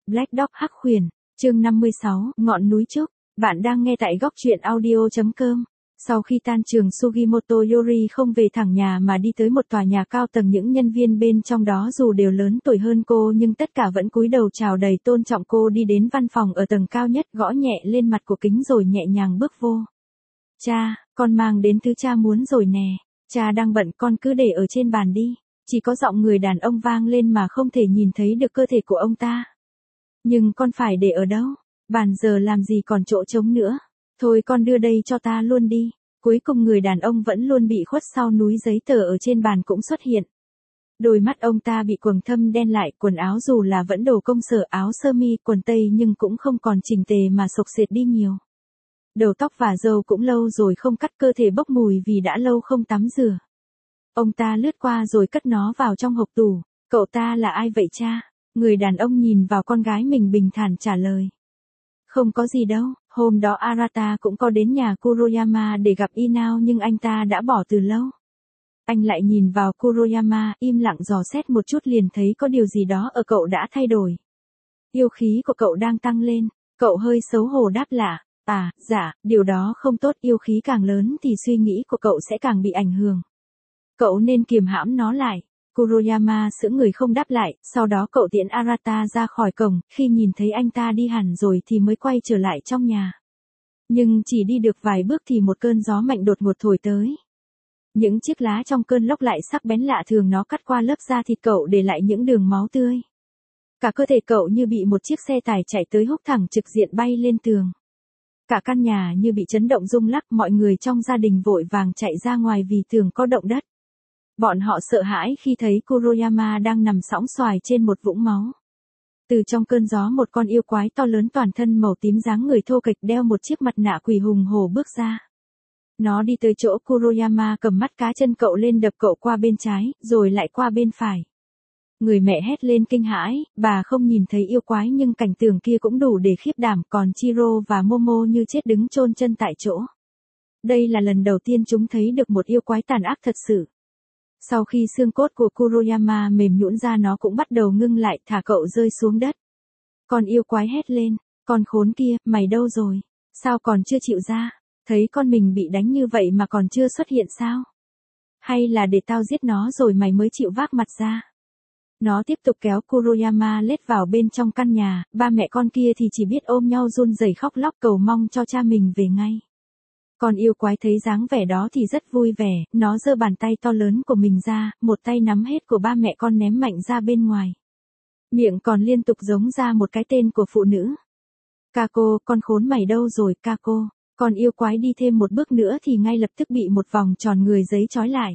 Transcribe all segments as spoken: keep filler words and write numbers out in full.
Black Dog Hắc Khuyển, chương năm mươi sáu, Ngọn núi Trúc. Bạn đang nghe tại góc truyện audio.com. Sau khi tan trường Sugimoto Yori không về thẳng nhà mà đi tới một tòa nhà cao tầng, những nhân viên bên trong đó dù đều lớn tuổi hơn cô nhưng tất cả vẫn cúi đầu chào đầy tôn trọng cô. Đi đến văn phòng ở tầng cao nhất, gõ nhẹ lên mặt của kính rồi nhẹ nhàng bước vô. Cha, con mang đến thứ cha muốn rồi nè. Cha đang bận, con cứ để ở trên bàn đi. Chỉ có giọng người đàn ông vang lên mà không thể nhìn thấy được cơ thể của ông ta. Nhưng con phải để ở đâu? Bàn giờ làm gì còn chỗ trống nữa. Thôi con đưa đây cho ta luôn đi. Cuối cùng người đàn ông vẫn luôn bị khuất sau núi giấy tờ ở trên bàn cũng xuất hiện. Đôi mắt ông ta bị quầng thâm đen lại, quần áo dù là vẫn đồ công sở, áo sơ mi, quần tây nhưng cũng không còn chỉnh tề mà xộc xệch đi nhiều. Đầu tóc và râu cũng lâu rồi không cắt, cơ thể bốc mùi vì đã lâu không tắm rửa. Ông ta lướt qua rồi cất nó vào trong hộp tủ. Cậu ta là ai vậy cha? Người đàn ông nhìn vào con gái mình bình thản trả lời. Không có gì đâu, hôm đó Arata cũng có đến nhà Kuroyama để gặp Inao nhưng anh ta đã bỏ từ lâu. Anh lại nhìn vào Kuroyama, im lặng dò xét một chút liền thấy có điều gì đó ở cậu đã thay đổi. Yêu khí của cậu đang tăng lên. Cậu hơi xấu hổ đáp lạ. À, dạ, điều đó không tốt, yêu khí càng lớn thì suy nghĩ của cậu sẽ càng bị ảnh hưởng. Cậu nên kiềm hãm nó lại. Kuroyama sững người không đáp lại, sau đó cậu tiễn Arata ra khỏi cổng, khi nhìn thấy anh ta đi hẳn rồi thì mới quay trở lại trong nhà. Nhưng chỉ đi được vài bước thì một cơn gió mạnh đột ngột thổi tới. Những chiếc lá trong cơn lốc lại sắc bén lạ thường, nó cắt qua lớp da thịt cậu để lại những đường máu tươi. Cả cơ thể cậu như bị một chiếc xe tải chạy tới húc thẳng trực diện bay lên tường. Cả căn nhà như bị chấn động rung lắc, mọi người trong gia đình vội vàng chạy ra ngoài vì tưởng có động đất. Bọn họ sợ hãi khi thấy Kuroyama đang nằm sõng soài trên một vũng máu. Từ trong cơn gió một con yêu quái to lớn toàn thân màu tím, dáng người thô kệch, đeo một chiếc mặt nạ quỷ hùng hổ bước ra. Nó đi tới chỗ Kuroyama, cầm mắt cá chân cậu lên, đập cậu qua bên trái, rồi lại qua bên phải. Người mẹ hét lên kinh hãi, bà không nhìn thấy yêu quái nhưng cảnh tượng kia cũng đủ để khiếp đảm, còn Chiro và Momo như chết đứng chôn chân tại chỗ. Đây là lần đầu tiên chúng thấy được một yêu quái tàn ác thật sự. Sau khi xương cốt của Kuroyama mềm nhũn ra, nó cũng bắt đầu ngưng lại, thả cậu rơi xuống đất. Con yêu quái hét lên, con khốn kia, mày đâu rồi? Sao còn chưa chịu ra? Thấy con mình bị đánh như vậy mà còn chưa xuất hiện sao? Hay là để tao giết nó rồi mày mới chịu vác mặt ra? Nó tiếp tục kéo Kuroyama lết vào bên trong căn nhà, ba mẹ con kia thì chỉ biết ôm nhau run rẩy khóc lóc cầu mong cho cha mình về ngay. Con yêu quái thấy dáng vẻ đó thì rất vui vẻ, nó giơ bàn tay to lớn của mình ra, một tay nắm hết của ba mẹ con ném mạnh ra bên ngoài. Miệng còn liên tục giống ra một cái tên của phụ nữ. Kako, con khốn mày đâu rồi Kako? Con yêu quái đi thêm một bước nữa thì ngay lập tức bị một vòng tròn người giấy trói lại.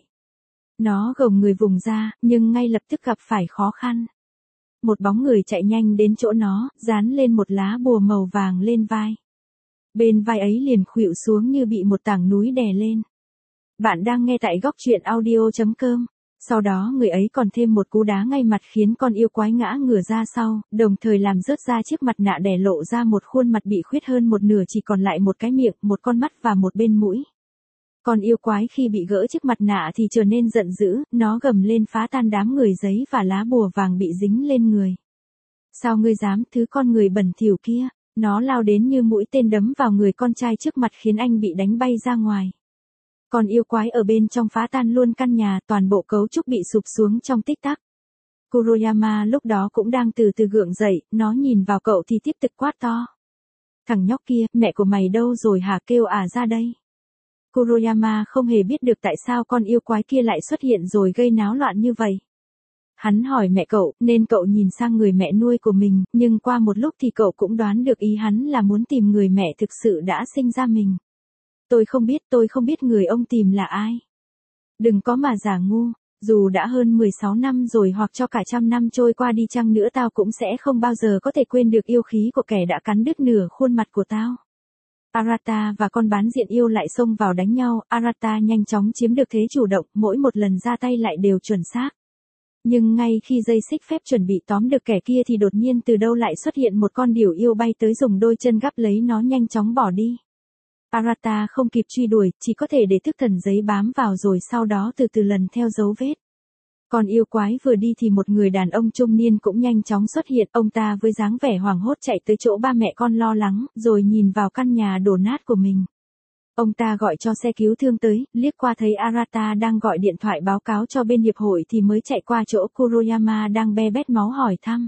Nó gồng người vùng ra, nhưng ngay lập tức gặp phải khó khăn. Một bóng người chạy nhanh đến chỗ nó, dán lên một lá bùa màu vàng lên vai. Bên vai ấy liền khuỵu xuống như bị một tảng núi đè lên. Bạn đang nghe tại góc truyện audio.com. Sau đó người ấy còn thêm một cú đá ngay mặt khiến con yêu quái ngã ngửa ra sau, đồng thời làm rớt ra chiếc mặt nạ đè lộ ra một khuôn mặt bị khuyết hơn một nửa, chỉ còn lại một cái miệng, một con mắt và một bên mũi. Con yêu quái khi bị gỡ chiếc mặt nạ thì trở nên giận dữ, nó gầm lên phá tan đám người giấy và lá bùa vàng bị dính lên người. Sao ngươi dám, thứ con người bẩn thỉu kia? Nó lao đến như mũi tên đấm vào người con trai trước mặt khiến anh bị đánh bay ra ngoài. Con yêu quái ở bên trong phá tan luôn căn nhà, toàn bộ cấu trúc bị sụp xuống trong tích tắc. Kuroyama lúc đó cũng đang từ từ gượng dậy, nó nhìn vào cậu thì tiếp tục quát to. Thằng nhóc kia, mẹ của mày đâu rồi hả, kêu à ra đây. Kuroyama không hề biết được tại sao con yêu quái kia lại xuất hiện rồi gây náo loạn như vậy. Hắn hỏi mẹ cậu, nên cậu nhìn sang người mẹ nuôi của mình, nhưng qua một lúc thì cậu cũng đoán được ý hắn là muốn tìm người mẹ thực sự đã sinh ra mình. Tôi không biết, tôi không biết người ông tìm là ai. Đừng có mà giả ngu, dù đã hơn mười sáu năm rồi hoặc cho cả trăm năm trôi qua đi chăng nữa tao cũng sẽ không bao giờ có thể quên được yêu khí của kẻ đã cắn đứt nửa khuôn mặt của tao. Arata và con bán diện yêu lại xông vào đánh nhau, Arata nhanh chóng chiếm được thế chủ động, mỗi một lần ra tay lại đều chuẩn xác. Nhưng ngay khi dây xích phép chuẩn bị tóm được kẻ kia thì đột nhiên từ đâu lại xuất hiện một con điểu yêu bay tới, dùng đôi chân gắp lấy nó nhanh chóng bỏ đi. Arata không kịp truy đuổi, chỉ có thể để thức thần giấy bám vào rồi sau đó từ từ lần theo dấu vết. Con yêu quái vừa đi thì một người đàn ông trung niên cũng nhanh chóng xuất hiện, ông ta với dáng vẻ hoảng hốt chạy tới chỗ ba mẹ con lo lắng, rồi nhìn vào căn nhà đổ nát của mình. Ông ta gọi cho xe cứu thương tới, liếc qua thấy Arata đang gọi điện thoại báo cáo cho bên hiệp hội thì mới chạy qua chỗ Kuroyama đang be bét máu hỏi thăm.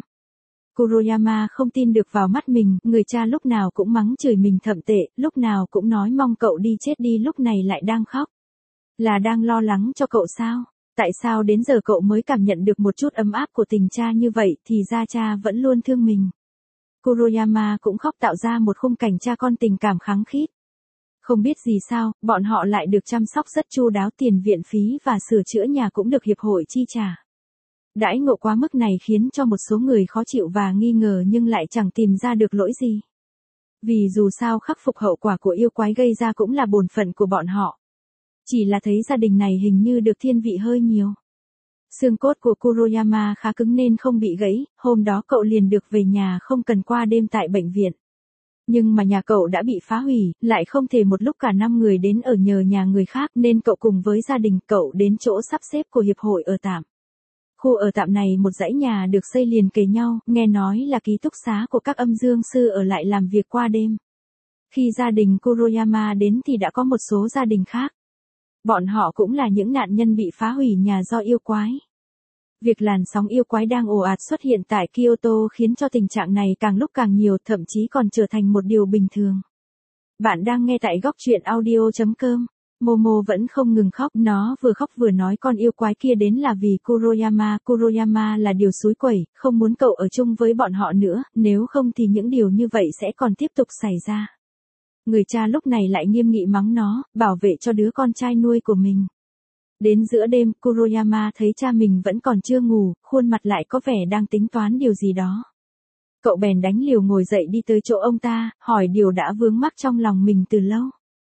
Kuroyama không tin được vào mắt mình, người cha lúc nào cũng mắng chửi mình thậm tệ, lúc nào cũng nói mong cậu đi chết đi, lúc này lại đang khóc. Là đang lo lắng cho cậu sao? Tại sao đến giờ cậu mới cảm nhận được một chút ấm áp của tình cha như vậy, thì ra cha vẫn luôn thương mình. Kuroyama cũng khóc, tạo ra một khung cảnh cha con tình cảm khăng khít. Không biết gì sao, bọn họ lại được chăm sóc rất chu đáo, tiền viện phí và sửa chữa nhà cũng được hiệp hội chi trả. Đãi ngộ quá mức này khiến cho một số người khó chịu và nghi ngờ nhưng lại chẳng tìm ra được lỗi gì. Vì dù sao khắc phục hậu quả của yêu quái gây ra cũng là bổn phận của bọn họ. Chỉ là thấy gia đình này hình như được thiên vị hơi nhiều. Xương cốt của Kuroyama khá cứng nên không bị gãy, hôm đó cậu liền được về nhà không cần qua đêm tại bệnh viện. Nhưng mà nhà cậu đã bị phá hủy, lại không thể một lúc cả năm người đến ở nhờ nhà người khác nên cậu cùng với gia đình cậu đến chỗ sắp xếp của hiệp hội ở tạm. Khu ở tạm này một dãy nhà được xây liền kề nhau, nghe nói là ký túc xá của các âm dương sư ở lại làm việc qua đêm. Khi gia đình Kuroyama đến thì đã có một số gia đình khác. Bọn họ cũng là những nạn nhân bị phá hủy nhà do yêu quái. Việc làn sóng yêu quái đang ồ ạt xuất hiện tại Kyoto khiến cho tình trạng này càng lúc càng nhiều, thậm chí còn trở thành một điều bình thường. Bạn đang nghe tại góc truyện audio chấm com. Momo vẫn không ngừng khóc, nó vừa khóc vừa nói con yêu quái kia đến là vì Kuroyama, Kuroyama là điều xúi quẩy, không muốn cậu ở chung với bọn họ nữa, nếu không thì những điều như vậy sẽ còn tiếp tục xảy ra. Người cha lúc này lại nghiêm nghị mắng nó, bảo vệ cho đứa con trai nuôi của mình. Đến giữa đêm, Kuroyama thấy cha mình vẫn còn chưa ngủ, khuôn mặt lại có vẻ đang tính toán điều gì đó. Cậu bèn đánh liều ngồi dậy đi tới chỗ ông ta, hỏi điều đã vướng mắc trong lòng mình từ lâu.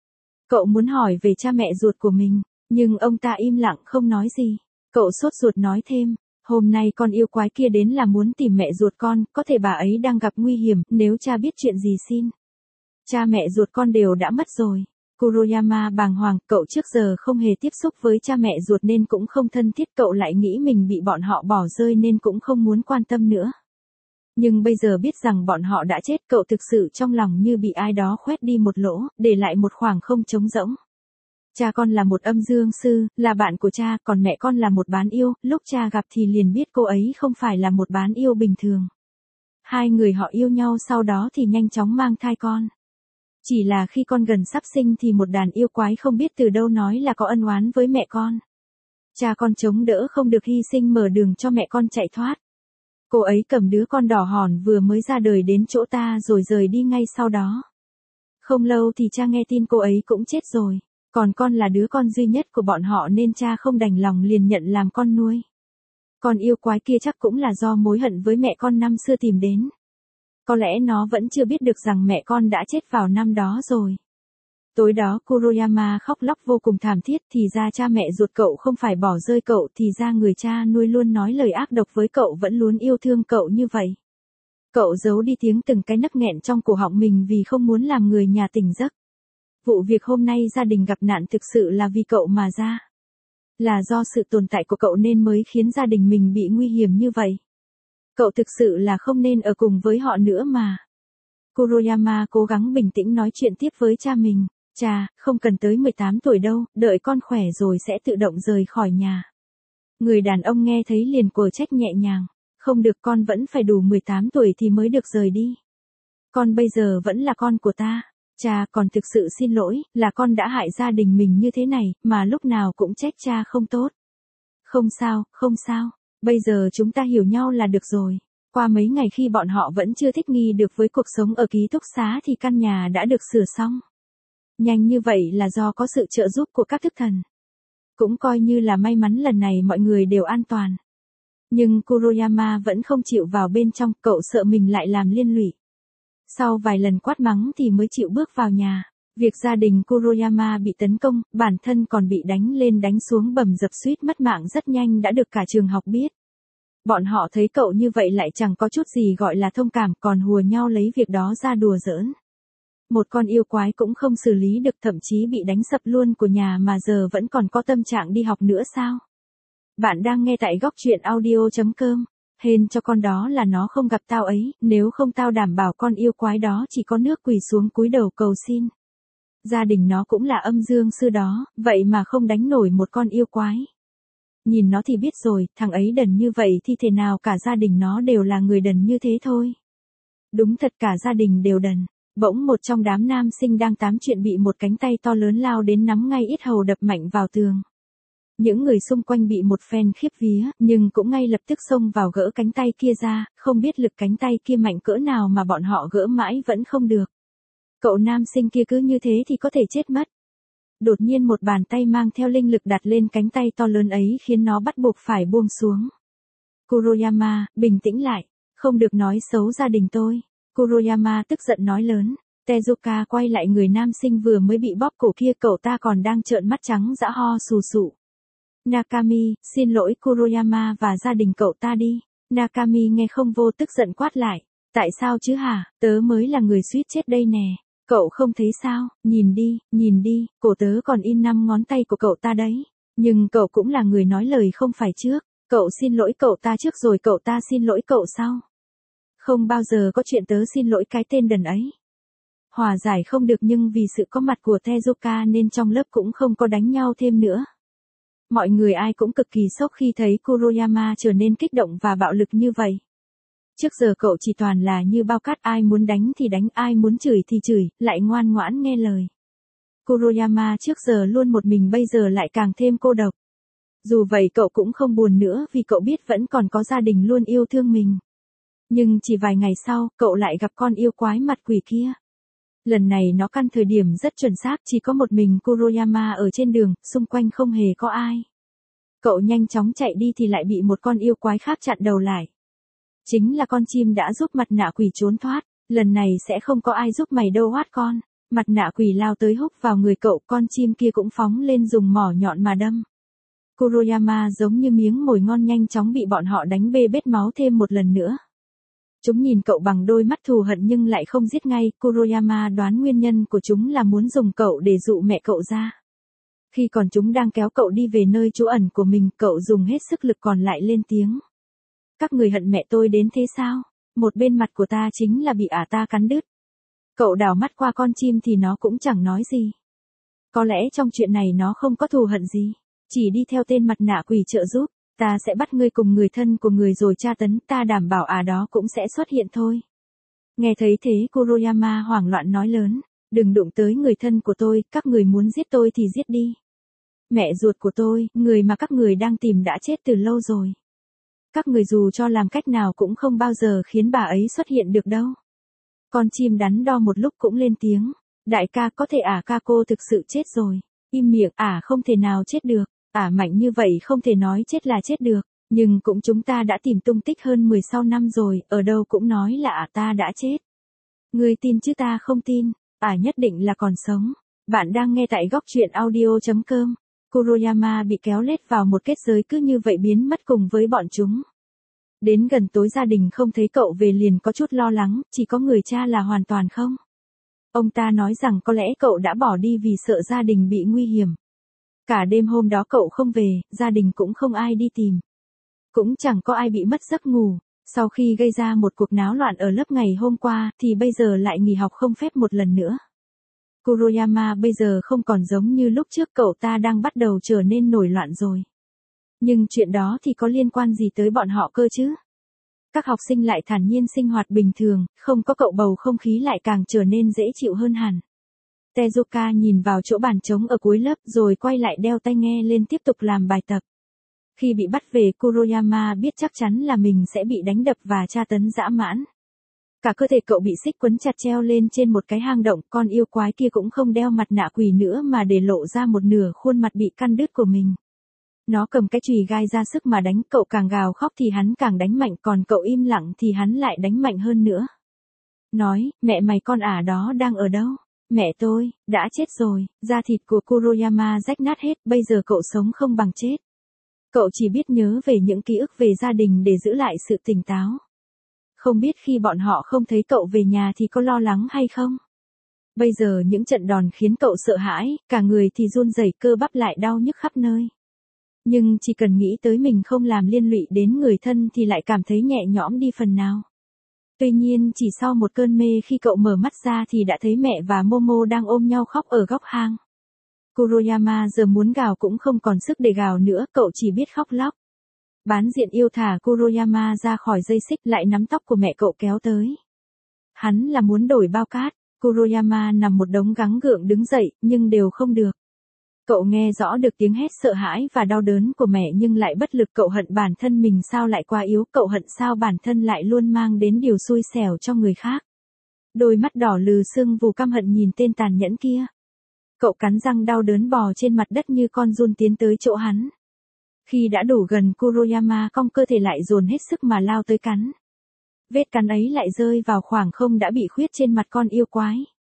Cậu muốn hỏi về cha mẹ ruột của mình, nhưng ông ta im lặng không nói gì. Cậu sốt ruột nói thêm, hôm nay con yêu quái kia đến là muốn tìm mẹ ruột con, có thể bà ấy đang gặp nguy hiểm, nếu cha biết chuyện gì xin. Cha mẹ ruột con đều đã mất rồi. Kuroyama bàng hoàng, cậu trước giờ không hề tiếp xúc với cha mẹ ruột nên cũng không thân thiết, cậu lại nghĩ mình bị bọn họ bỏ rơi nên cũng không muốn quan tâm nữa. Nhưng bây giờ biết rằng bọn họ đã chết, cậu thực sự trong lòng như bị ai đó khoét đi một lỗ, để lại một khoảng không trống rỗng. Cha con là một âm dương sư, là bạn của cha, còn mẹ con là một bán yêu, lúc cha gặp thì liền biết cô ấy không phải là một bán yêu bình thường. Hai người họ yêu nhau sau đó thì nhanh chóng mang thai con. Chỉ là khi con gần sắp sinh thì một đàn yêu quái không biết từ đâu nói là có ân oán với mẹ con. Cha con chống đỡ không được, hy sinh mở đường cho mẹ con chạy thoát. Cô ấy cầm đứa con đỏ hòn vừa mới ra đời đến chỗ ta rồi rời đi ngay sau đó. Không lâu thì cha nghe tin cô ấy cũng chết rồi, còn con là đứa con duy nhất của bọn họ nên cha không đành lòng liền nhận làm con nuôi. Con yêu quái kia chắc cũng là do mối hận với mẹ con năm xưa tìm đến. Có lẽ nó vẫn chưa biết được rằng mẹ con đã chết vào năm đó rồi. Tối đó Kuroyama khóc lóc vô cùng thảm thiết, thì ra cha mẹ ruột cậu không phải bỏ rơi cậu, thì ra người cha nuôi luôn nói lời ác độc với cậu, vẫn luôn yêu thương cậu như vậy. Cậu giấu đi tiếng từng cái nấc nghẹn trong cổ họng mình vì không muốn làm người nhà tỉnh giấc. Vụ việc hôm nay gia đình gặp nạn thực sự là vì cậu mà ra. Là do sự tồn tại của cậu nên mới khiến gia đình mình bị nguy hiểm như vậy. Cậu thực sự là không nên ở cùng với họ nữa mà. Kuroyama cố gắng bình tĩnh nói chuyện tiếp với cha mình. Cha, không cần tới mười tám tuổi đâu, đợi con khỏe rồi sẽ tự động rời khỏi nhà. Người đàn ông nghe thấy liền quở trách nhẹ nhàng. Không được, con vẫn phải đủ mười tám tuổi thì mới được rời đi. Con bây giờ vẫn là con của ta. Cha, con thực sự xin lỗi, là con đã hại gia đình mình như thế này, mà lúc nào cũng trách cha không tốt. Không sao, không sao, bây giờ chúng ta hiểu nhau là được rồi. Qua mấy ngày khi bọn họ vẫn chưa thích nghi được với cuộc sống ở ký túc xá thì căn nhà đã được sửa xong. Nhanh như vậy là do có sự trợ giúp của các thức thần. Cũng coi như là may mắn lần này mọi người đều an toàn. Nhưng Kuroyama vẫn không chịu vào bên trong, cậu sợ mình lại làm liên lụy. Sau vài lần quát mắng thì mới chịu bước vào nhà. Việc gia đình Kuroyama bị tấn công, bản thân còn bị đánh lên đánh xuống bầm dập suýt mất mạng rất nhanh đã được cả trường học biết. Bọn họ thấy cậu như vậy lại chẳng có chút gì gọi là thông cảm, còn hùa nhau lấy việc đó ra đùa giỡn. Một con yêu quái cũng không xử lý được, thậm chí bị đánh sập luôn của nhà mà giờ vẫn còn có tâm trạng đi học nữa sao? Bạn đang nghe tại góc truyện audio chấm com. Hên cho con đó là nó không gặp tao ấy, nếu không tao đảm bảo con yêu quái đó chỉ có nước quỳ xuống cúi đầu cầu xin. Gia đình nó cũng là âm dương sư đó, vậy mà không đánh nổi một con yêu quái. Nhìn nó thì biết rồi, thằng ấy đần như vậy thì thế nào cả gia đình nó đều là người đần như thế thôi. Đúng thật, cả gia đình đều đần. Bỗng một trong đám nam sinh đang tám chuyện bị một cánh tay to lớn lao đến nắm ngay yết hầu đập mạnh vào tường. Những người xung quanh bị một phen khiếp vía, nhưng cũng ngay lập tức xông vào gỡ cánh tay kia ra, không biết lực cánh tay kia mạnh cỡ nào mà bọn họ gỡ mãi vẫn không được. Cậu nam sinh kia cứ như thế thì có thể chết mất. Đột nhiên một bàn tay mang theo linh lực đặt lên cánh tay to lớn ấy khiến nó bắt buộc phải buông xuống. Kuroyama, bình tĩnh lại, không được nói xấu gia đình tôi. Kuroyama tức giận nói lớn. Tezuka quay lại người nam sinh vừa mới bị bóp cổ kia, cậu ta còn đang trợn mắt trắng dã ho sù sụ. Nakami, xin lỗi Kuroyama và gia đình cậu ta đi. Nakami nghe không vô tức giận quát lại. Tại sao chứ hả, tớ mới là người suýt chết đây nè. Cậu không thấy sao, nhìn đi, nhìn đi, cổ tớ còn in năm ngón tay của cậu ta đấy. Nhưng cậu cũng là người nói lời không phải trước. Cậu xin lỗi cậu ta trước rồi cậu ta xin lỗi cậu sau. Không bao giờ có chuyện tớ xin lỗi cái tên đần ấy. Hòa giải không được nhưng vì sự có mặt của Tezuka nên trong lớp cũng không có đánh nhau thêm nữa. Mọi người ai cũng cực kỳ sốc khi thấy Kuroyama trở nên kích động và bạo lực như vậy. Trước giờ cậu chỉ toàn là như bao cát, ai muốn đánh thì đánh, ai muốn chửi thì chửi, lại ngoan ngoãn nghe lời. Kuroyama trước giờ luôn một mình, bây giờ lại càng thêm cô độc. Dù vậy cậu cũng không buồn nữa vì cậu biết vẫn còn có gia đình luôn yêu thương mình. Nhưng chỉ vài ngày sau, cậu lại gặp con yêu quái mặt quỷ kia. Lần này nó căn thời điểm rất chuẩn xác, chỉ có một mình Kuroyama ở trên đường, xung quanh không hề có ai. Cậu nhanh chóng chạy đi thì lại bị một con yêu quái khác chặn đầu lại. Chính là con chim đã giúp mặt nạ quỷ trốn thoát, lần này sẽ không có ai giúp mày đâu hoát con. Mặt nạ quỷ lao tới húc vào người cậu, con chim kia cũng phóng lên dùng mỏ nhọn mà đâm. Kuroyama giống như miếng mồi ngon nhanh chóng bị bọn họ đánh bê bết máu thêm một lần nữa. Chúng nhìn cậu bằng đôi mắt thù hận nhưng lại không giết ngay, Kuroyama đoán nguyên nhân của chúng là muốn dùng cậu để dụ mẹ cậu ra. Khi còn chúng đang kéo cậu đi về nơi trú ẩn của mình, cậu dùng hết sức lực còn lại lên tiếng. Các người hận mẹ tôi đến thế sao? Một bên mặt của ta chính là bị ả ta cắn đứt. Cậu đảo mắt qua con chim thì nó cũng chẳng nói gì. Có lẽ trong chuyện này nó không có thù hận gì, chỉ đi theo tên mặt nạ quỷ trợ giúp. Ta sẽ bắt ngươi cùng người thân của người rồi tra tấn, ta đảm bảo à đó cũng sẽ xuất hiện thôi. Nghe thấy thế Kuroyama hoảng loạn nói lớn, đừng đụng tới người thân của tôi, các người muốn giết tôi thì giết đi. Mẹ ruột của tôi, người mà các người đang tìm đã chết từ lâu rồi. Các người dù cho làm cách nào cũng không bao giờ khiến bà ấy xuất hiện được đâu. Con chim đắn đo một lúc cũng lên tiếng, đại ca có thể ả ca cô thực sự chết rồi. Im miệng, ả không thể nào chết được. Ả mạnh như vậy không thể nói chết là chết được, nhưng cũng chúng ta đã tìm tung tích hơn mười sáu năm rồi, ở đâu cũng nói là ả ta đã chết. Ngươi tin chứ ta không tin, ả nhất định là còn sống. Bạn đang nghe tại góc truyện audio chấm com. Kuroyama bị kéo lết vào một kết giới cứ như vậy biến mất cùng với bọn chúng. Đến gần tối gia đình không thấy cậu về liền có chút lo lắng, chỉ có người cha là hoàn toàn không. Ông ta nói rằng có lẽ cậu đã bỏ đi vì sợ gia đình bị nguy hiểm. Cả đêm hôm đó cậu không về, gia đình cũng không ai đi tìm. Cũng chẳng có ai bị mất giấc ngủ. Sau khi gây ra một cuộc náo loạn ở lớp ngày hôm qua thì bây giờ lại nghỉ học không phép một lần nữa. Kuroyama bây giờ không còn giống như lúc trước, cậu ta đang bắt đầu trở nên nổi loạn rồi. Nhưng chuyện đó thì có liên quan gì tới bọn họ cơ chứ? Các học sinh lại thản nhiên sinh hoạt bình thường, không có cậu bầu không khí lại càng trở nên dễ chịu hơn hẳn. Tezuka nhìn vào chỗ bàn trống ở cuối lớp rồi quay lại đeo tai nghe lên tiếp tục làm bài tập. Khi bị bắt về, Kuroyama biết chắc chắn là mình sẽ bị đánh đập và tra tấn dã man. Cả cơ thể cậu bị xích quấn chặt treo lên trên một cái hang động, con yêu quái kia cũng không đeo mặt nạ quỷ nữa mà để lộ ra một nửa khuôn mặt bị căn đứt của mình. Nó cầm cái chùy gai ra sức mà đánh, cậu càng gào khóc thì hắn càng đánh mạnh, còn cậu im lặng thì hắn lại đánh mạnh hơn nữa. Nói, mẹ mày con ả đó đang ở đâu? Mẹ tôi, đã chết rồi. Da thịt của Kuroyama rách nát hết, bây giờ cậu sống không bằng chết. Cậu chỉ biết nhớ về những ký ức về gia đình để giữ lại sự tỉnh táo. Không biết khi bọn họ không thấy cậu về nhà thì có lo lắng hay không? Bây giờ những trận đòn khiến cậu sợ hãi, cả người thì run rẩy, cơ bắp lại đau nhức khắp nơi. Nhưng chỉ cần nghĩ tới mình không làm liên lụy đến người thân thì lại cảm thấy nhẹ nhõm đi phần nào. Tuy nhiên chỉ sau một cơn mê khi cậu mở mắt ra thì đã thấy mẹ và Momo đang ôm nhau khóc ở góc hang. Kuroyama giờ muốn gào cũng không còn sức để gào nữa, cậu chỉ biết khóc lóc. Bán diện yêu thả Kuroyama ra khỏi dây xích lại nắm tóc của mẹ cậu kéo tới. Hắn là muốn đổi bao cát, Kuroyama nằm một đống gắng gượng đứng dậy, nhưng đều không được. Cậu nghe rõ được tiếng hét sợ hãi và đau đớn của mẹ nhưng lại bất lực, cậu hận bản thân mình sao lại quá yếu, cậu hận sao bản thân lại luôn mang đến điều xui xẻo cho người khác. Đôi mắt đỏ lừ sưng vù căm hận nhìn tên tàn nhẫn kia. Cậu cắn răng đau đớn bò trên mặt đất như con giun tiến tới chỗ hắn. Khi đã đủ gần, Kuroyama cong cơ thể lại dồn hết sức mà lao tới cắn. Vết cắn ấy lại rơi vào khoảng không đã bị khuyết trên mặt con yêu quái.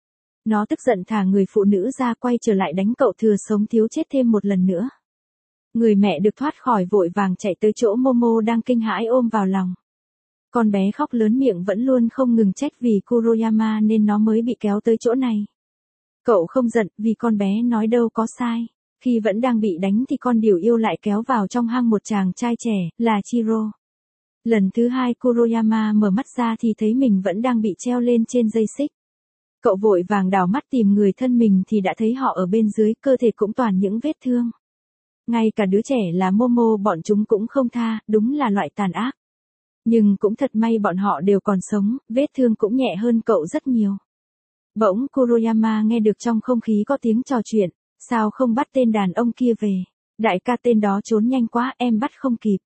Nó tức giận thả người phụ nữ ra quay trở lại đánh cậu thừa sống thiếu chết thêm một lần nữa. Người mẹ được thoát khỏi vội vàng chạy tới chỗ Momo đang kinh hãi ôm vào lòng. Con bé khóc lớn miệng vẫn luôn không ngừng trách vì Kuroyama nên nó mới bị kéo tới chỗ này. Cậu không giận vì con bé nói đâu có sai. Khi vẫn đang bị đánh thì con điều yêu lại kéo vào trong hang một chàng trai trẻ, là Chiro. Lần thứ hai Kuroyama mở mắt ra thì thấy mình vẫn đang bị treo lên trên dây xích. Cậu vội vàng đảo mắt tìm người thân mình thì đã thấy họ ở bên dưới, cơ thể cũng toàn những vết thương. Ngay cả đứa trẻ là Momo bọn chúng cũng không tha, đúng là loại tàn ác. Nhưng cũng thật may bọn họ đều còn sống, vết thương cũng nhẹ hơn cậu rất nhiều. Bỗng Kuroyama nghe được trong không khí có tiếng trò chuyện, sao không bắt tên đàn ông kia về, đại ca tên đó trốn nhanh quá em bắt không kịp.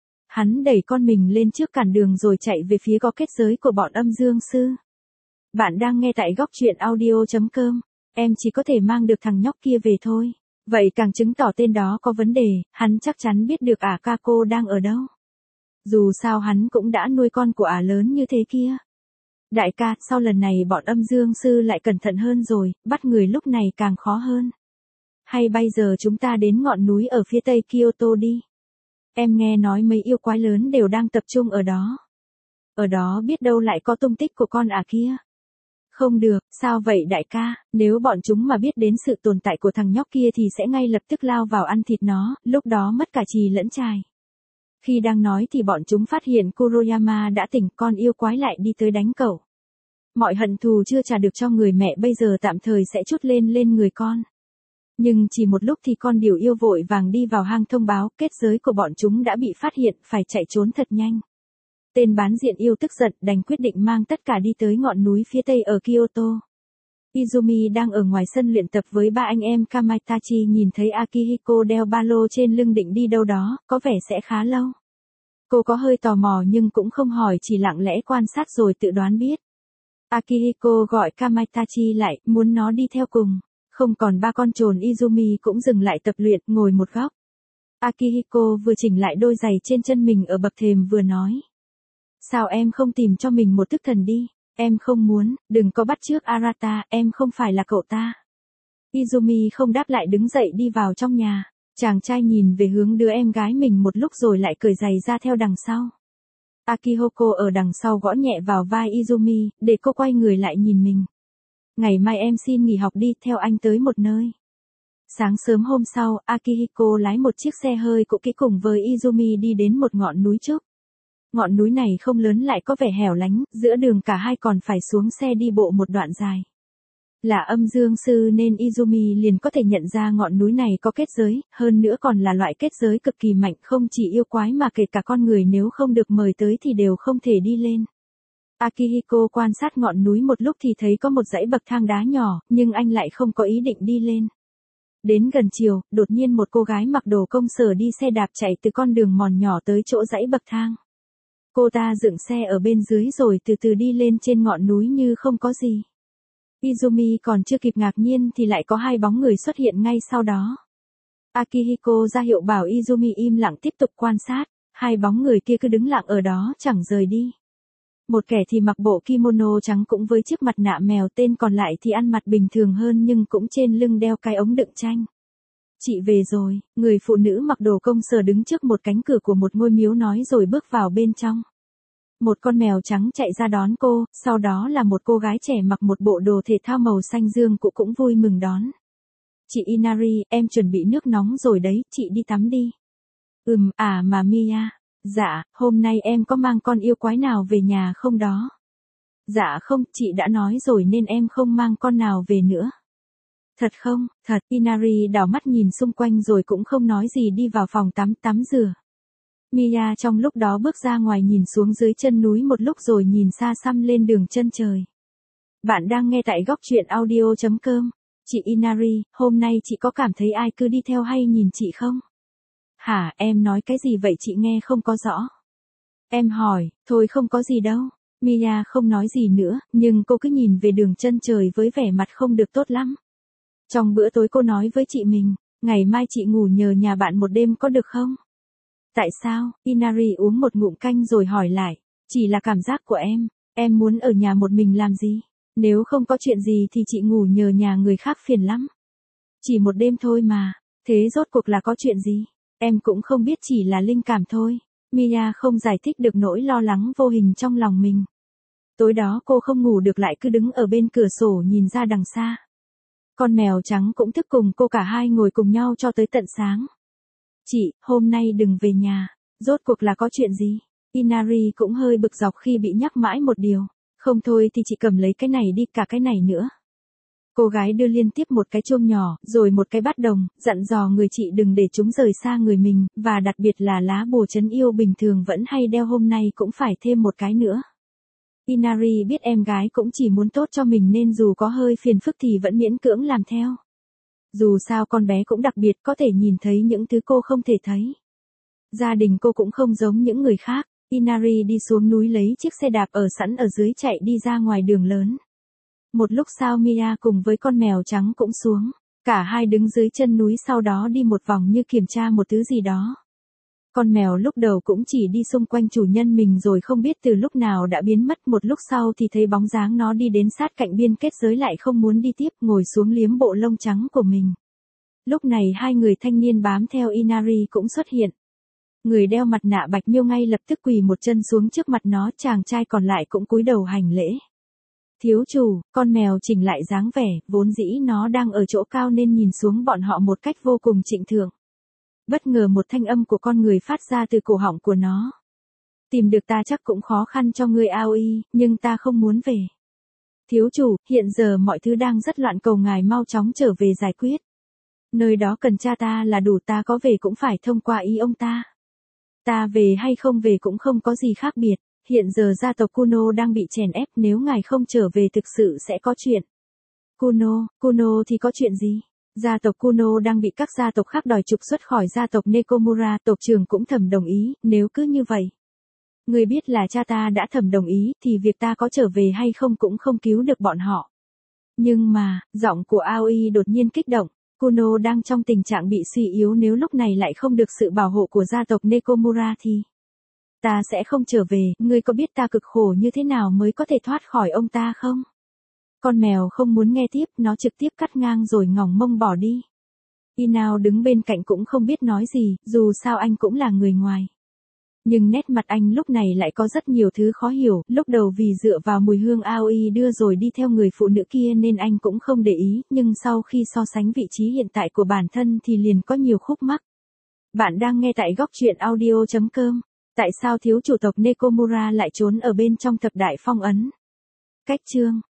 Hắn đẩy con mình lên trước cản đường rồi chạy về phía có kết giới của bọn âm dương sư. Bạn đang nghe tại góc truyện audio chấm com, em chỉ có thể mang được thằng nhóc kia về thôi. Vậy càng chứng tỏ tên đó có vấn đề, hắn chắc chắn biết được ả Kako đang ở đâu. Dù sao hắn cũng đã nuôi con của ả lớn như thế kia. Đại ca, sau lần này bọn âm dương sư lại cẩn thận hơn rồi, bắt người lúc này càng khó hơn. Hay bây giờ chúng ta đến ngọn núi ở phía tây Kyoto đi. Em nghe nói mấy yêu quái lớn đều đang tập trung ở đó. Ở đó biết đâu lại có tung tích của con ả kia. Không được, sao vậy đại ca, nếu bọn chúng mà biết đến sự tồn tại của thằng nhóc kia thì sẽ ngay lập tức lao vào ăn thịt nó, lúc đó mất cả trì lẫn trài. Khi đang nói thì bọn chúng phát hiện Kuroyama đã tỉnh, con yêu quái lại đi tới đánh cậu. Mọi hận thù chưa trả được cho người mẹ bây giờ tạm thời sẽ trút lên lên người con. Nhưng chỉ một lúc thì con điều yêu vội vàng đi vào hang thông báo kết giới của bọn chúng đã bị phát hiện, phải chạy trốn thật nhanh. Tên bán diện yêu tức giận đành quyết định mang tất cả đi tới ngọn núi phía tây ở Kyoto. Izumi đang ở ngoài sân luyện tập với ba anh em Kamaitachi, nhìn thấy Akihiko đeo ba lô trên lưng định đi đâu đó, có vẻ sẽ khá lâu. Cô có hơi tò mò nhưng cũng không hỏi, chỉ lặng lẽ quan sát rồi tự đoán biết. Akihiko gọi Kamaitachi lại, muốn nó đi theo cùng. Không còn ba con trồn, Izumi cũng dừng lại tập luyện, ngồi một góc. Akihiko vừa chỉnh lại đôi giày trên chân mình ở bậc thềm vừa nói. Sao em không tìm cho mình một thức thần đi? Em không muốn, đừng có bắt chước Arata, em không phải là cậu ta. Izumi không đáp lại đứng dậy đi vào trong nhà. Chàng trai nhìn về hướng đứa em gái mình một lúc rồi lại cởi giày ra theo đằng sau. Akihiko ở đằng sau gõ nhẹ vào vai Izumi, để cô quay người lại nhìn mình. Ngày mai em xin nghỉ học đi, theo anh tới một nơi. Sáng sớm hôm sau, Akihiko lái một chiếc xe hơi cũ kỹ cùng với Izumi đi đến một ngọn núi trúc. Ngọn núi này không lớn lại có vẻ hẻo lánh, giữa đường cả hai còn phải xuống xe đi bộ một đoạn dài. Là âm dương sư nên Izumi liền có thể nhận ra ngọn núi này có kết giới, hơn nữa còn là loại kết giới cực kỳ mạnh, không chỉ yêu quái mà kể cả con người nếu không được mời tới thì đều không thể đi lên. Akihiko quan sát ngọn núi một lúc thì thấy có một dãy bậc thang đá nhỏ, nhưng anh lại không có ý định đi lên. Đến gần chiều, đột nhiên một cô gái mặc đồ công sở đi xe đạp chạy từ con đường mòn nhỏ tới chỗ dãy bậc thang. Cô ta dựng xe ở bên dưới rồi từ từ đi lên trên ngọn núi như không có gì. Izumi còn chưa kịp ngạc nhiên thì lại có hai bóng người xuất hiện ngay sau đó. Akihiko ra hiệu bảo Izumi im lặng tiếp tục quan sát, hai bóng người kia cứ đứng lặng ở đó chẳng rời đi. Một kẻ thì mặc bộ kimono trắng cũng với chiếc mặt nạ mèo, tên còn lại thì ăn mặc bình thường hơn nhưng cũng trên lưng đeo cái ống đựng chanh. Chị về rồi, người phụ nữ mặc đồ công sở đứng trước một cánh cửa của một ngôi miếu nói rồi bước vào bên trong. Một con mèo trắng chạy ra đón cô, sau đó là một cô gái trẻ mặc một bộ đồ thể thao màu xanh dương cũng cũng vui mừng đón. Chị Inari, em chuẩn bị nước nóng rồi đấy, chị đi tắm đi. Ừm, à mà Mia. Dạ, hôm nay em có mang con yêu quái nào về nhà không đó? Dạ không, chị đã nói rồi nên em không mang con nào về nữa. Thật không? Thật. Inari đảo mắt nhìn xung quanh rồi cũng không nói gì đi vào phòng tắm tắm rửa. Mia trong lúc đó bước ra ngoài nhìn xuống dưới chân núi một lúc rồi nhìn xa xăm lên đường chân trời. Bạn đang nghe tại góc truyện audio chấm com. Chị Inari, hôm nay chị có cảm thấy ai cứ đi theo hay nhìn chị không? Hả, em nói cái gì vậy chị nghe không có rõ. Em hỏi, thôi không có gì đâu. Mia không nói gì nữa, nhưng cô cứ nhìn về đường chân trời với vẻ mặt không được tốt lắm. Trong bữa tối cô nói với chị mình, ngày mai chị ngủ nhờ nhà bạn một đêm có được không? Tại sao? Inari uống một ngụm canh rồi hỏi lại, chỉ là cảm giác của em, em muốn ở nhà một mình làm gì? Nếu không có chuyện gì thì chị ngủ nhờ nhà người khác phiền lắm. Chỉ một đêm thôi mà, thế rốt cuộc là có chuyện gì? Em cũng không biết, chỉ là linh cảm thôi. Mia không giải thích được nỗi lo lắng vô hình trong lòng mình. Tối đó cô không ngủ được lại cứ đứng ở bên cửa sổ nhìn ra đằng xa. Con mèo trắng cũng thức cùng cô, cả hai ngồi cùng nhau cho tới tận sáng. Chị, hôm nay đừng về nhà, rốt cuộc là có chuyện gì? Inari cũng hơi bực dọc khi bị nhắc mãi một điều. Không thôi thì chị cầm lấy cái này đi, cả cái này nữa. Cô gái đưa liên tiếp một cái chuông nhỏ, rồi một cái bát đồng, dặn dò người chị đừng để chúng rời xa người mình, và đặc biệt là lá bùa trấn yêu bình thường vẫn hay đeo hôm nay cũng phải thêm một cái nữa. Inari biết em gái cũng chỉ muốn tốt cho mình nên dù có hơi phiền phức thì vẫn miễn cưỡng làm theo. Dù sao con bé cũng đặc biệt, có thể nhìn thấy những thứ cô không thể thấy. Gia đình cô cũng không giống những người khác. Inari đi xuống núi lấy chiếc xe đạp ở sẵn ở dưới chạy đi ra ngoài đường lớn. Một lúc sau Mia cùng với con mèo trắng cũng xuống. Cả hai đứng dưới chân núi sau đó đi một vòng như kiểm tra một thứ gì đó. Con mèo lúc đầu cũng chỉ đi xung quanh chủ nhân mình rồi không biết từ lúc nào đã biến mất, một lúc sau thì thấy bóng dáng nó đi đến sát cạnh biên kết giới lại không muốn đi tiếp, ngồi xuống liếm bộ lông trắng của mình. Lúc này hai người thanh niên bám theo Inari cũng xuất hiện. Người đeo mặt nạ bạch miêu ngay lập tức quỳ một chân xuống trước mặt nó, chàng trai còn lại cũng cúi đầu hành lễ. Thiếu chủ, con mèo chỉnh lại dáng vẻ, vốn dĩ nó đang ở chỗ cao nên nhìn xuống bọn họ một cách vô cùng trịnh thượng. Bất ngờ một thanh âm của con người phát ra từ cổ họng của nó. Tìm được ta chắc cũng khó khăn cho ngươi Aoi, nhưng ta không muốn về. Thiếu chủ, hiện giờ mọi thứ đang rất loạn, cầu ngài mau chóng trở về giải quyết. Nơi đó cần cha ta là đủ, ta có về cũng phải thông qua ý ông ta. Ta về hay không về cũng không có gì khác biệt. Hiện giờ gia tộc Kuno đang bị chèn ép, nếu ngài không trở về thực sự sẽ có chuyện. Kuno, Kuno thì có chuyện gì? Gia tộc Kuno đang bị các gia tộc khác đòi trục xuất khỏi gia tộc Nekomura, tộc trưởng cũng thầm đồng ý, nếu cứ như vậy. Người biết là cha ta đã thầm đồng ý, thì việc ta có trở về hay không cũng không cứu được bọn họ. Nhưng mà, giọng của Aoi đột nhiên kích động, Kuno đang trong tình trạng bị suy yếu, nếu lúc này lại không được sự bảo hộ của gia tộc Nekomura thì... Ta sẽ không trở về, ngươi có biết ta cực khổ như thế nào mới có thể thoát khỏi ông ta không? Con mèo không muốn nghe tiếp, nó trực tiếp cắt ngang rồi ngỏng mông bỏ đi. Inao đứng bên cạnh cũng không biết nói gì, dù sao anh cũng là người ngoài. Nhưng nét mặt anh lúc này lại có rất nhiều thứ khó hiểu, lúc đầu vì dựa vào mùi hương Aoi đưa rồi đi theo người phụ nữ kia nên anh cũng không để ý, nhưng sau khi so sánh vị trí hiện tại của bản thân thì liền có nhiều khúc mắc. Bạn đang nghe tại góc truyện audio chấm com. Tại sao thiếu chủ tộc Nekomura lại trốn ở bên trong thập đại phong ấn? Cách chương